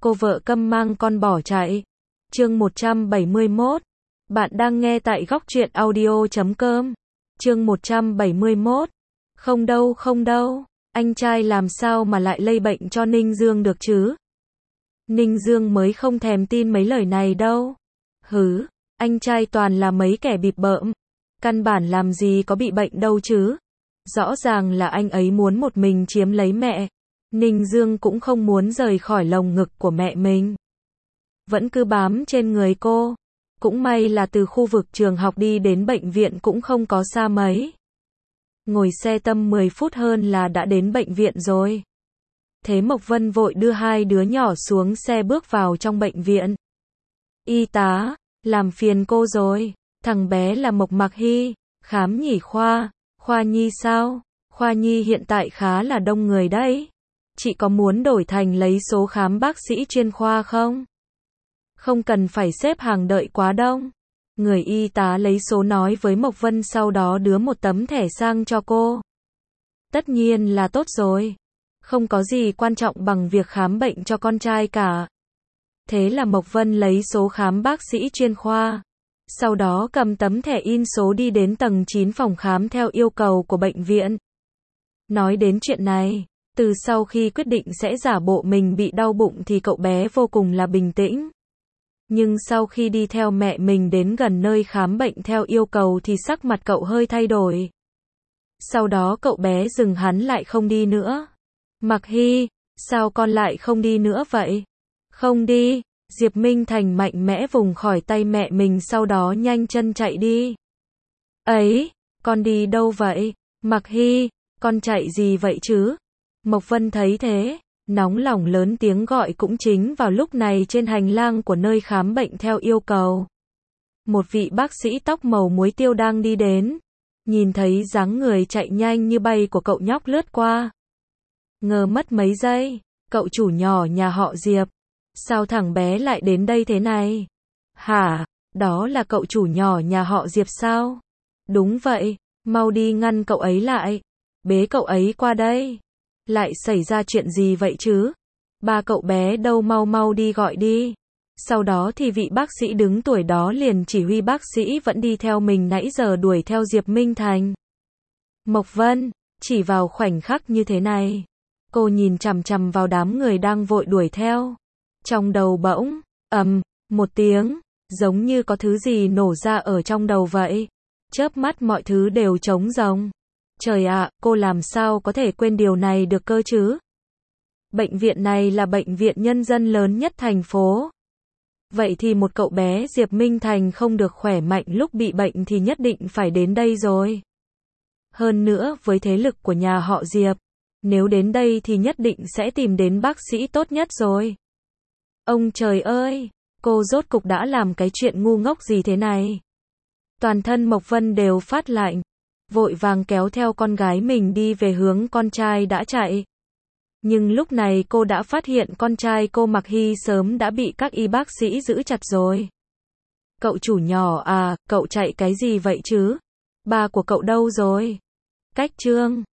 cô vợ câm mang con bỏ chạy. Chương 171. Bạn đang nghe tại góc truyện audio.com. Chương 171. Không đâu không đâu, anh trai làm sao mà lại lây bệnh cho Ninh Dương được chứ? Ninh Dương mới không thèm tin mấy lời này đâu. Hứ, anh trai toàn là mấy kẻ bịp bợm. Căn bản làm gì có bị bệnh đâu chứ. Rõ ràng là anh ấy muốn một mình chiếm lấy mẹ. Ninh Dương cũng không muốn rời khỏi lồng ngực của mẹ mình. Vẫn cứ bám trên người cô. Cũng may là từ khu vực trường học đi đến bệnh viện cũng không có xa mấy. Ngồi xe tầm 10 phút hơn là đã đến bệnh viện rồi. Thế Mộc Vân vội đưa hai đứa nhỏ xuống xe bước vào trong bệnh viện. Y tá, làm phiền cô rồi. Thằng bé là Mộc Mặc Hy, khám nhỉ khoa. Khoa nhi sao? Khoa nhi hiện tại khá là đông người đấy. Chị có muốn đổi thành lấy số khám bác sĩ chuyên khoa không? Không cần phải xếp hàng đợi quá đông. Người y tá lấy số nói với Mộc Vân, sau đó đưa một tấm thẻ sang cho cô. Tất nhiên là tốt rồi. Không có gì quan trọng bằng việc khám bệnh cho con trai cả. Thế là Mộc Vân lấy số khám bác sĩ chuyên khoa. Sau đó cầm tấm thẻ in số đi đến tầng 9 phòng khám theo yêu cầu của bệnh viện. Nói đến chuyện này, từ sau khi quyết định sẽ giả bộ mình bị đau bụng thì cậu bé vô cùng là bình tĩnh. Nhưng sau khi đi theo mẹ mình đến gần nơi khám bệnh theo yêu cầu thì sắc mặt cậu hơi thay đổi. Sau đó cậu bé dừng hắn lại không đi nữa. Mặc Hy, sao con lại không đi nữa vậy? Không đi. Diệp Minh Thành mạnh mẽ vùng khỏi tay mẹ mình, sau đó nhanh chân chạy đi. Ấy, con đi đâu vậy? Mặc Hy, con chạy gì vậy chứ? Mộc Vân thấy thế, nóng lòng lớn tiếng gọi. Cũng chính vào lúc này trên hành lang của nơi khám bệnh theo yêu cầu, một vị bác sĩ tóc màu muối tiêu đang đi đến. Nhìn thấy dáng người chạy nhanh như bay của cậu nhóc lướt qua. Ngờ mất mấy giây, cậu chủ nhỏ nhà họ Diệp. Sao thằng bé lại đến đây thế này? Hả, đó là cậu chủ nhỏ nhà họ Diệp sao? Đúng vậy, mau đi ngăn cậu ấy lại. Bế cậu ấy qua đây. Lại xảy ra chuyện gì vậy chứ? Ba cậu bé đâu, mau mau đi gọi đi. Sau đó thì vị bác sĩ đứng tuổi đó liền chỉ huy bác sĩ vẫn đi theo mình nãy giờ đuổi theo Diệp Minh Thành. Mộc Vân, chỉ vào khoảnh khắc như thế này, cô nhìn chằm chằm vào đám người đang vội đuổi theo. Trong đầu bỗng, một tiếng, giống như có thứ gì nổ ra ở trong đầu vậy. Chớp mắt mọi thứ đều trống rỗng. Trời ạ, cô làm sao có thể quên điều này được cơ chứ? Bệnh viện này là bệnh viện nhân dân lớn nhất thành phố. Vậy thì một cậu bé Diệp Minh Thành không được khỏe mạnh lúc bị bệnh thì nhất định phải đến đây rồi. Hơn nữa với thế lực của nhà họ Diệp, nếu đến đây thì nhất định sẽ tìm đến bác sĩ tốt nhất rồi. Ông trời ơi, cô rốt cục đã làm cái chuyện ngu ngốc gì thế này? Toàn thân Mộc Vân đều phát lạnh, vội vàng kéo theo con gái mình đi về hướng con trai đã chạy. Nhưng lúc này cô đã phát hiện con trai cô Mặc Hy sớm đã bị các y bác sĩ giữ chặt rồi. Cậu chủ nhỏ à, cậu chạy cái gì vậy chứ? Ba của cậu đâu rồi? Cách Trương,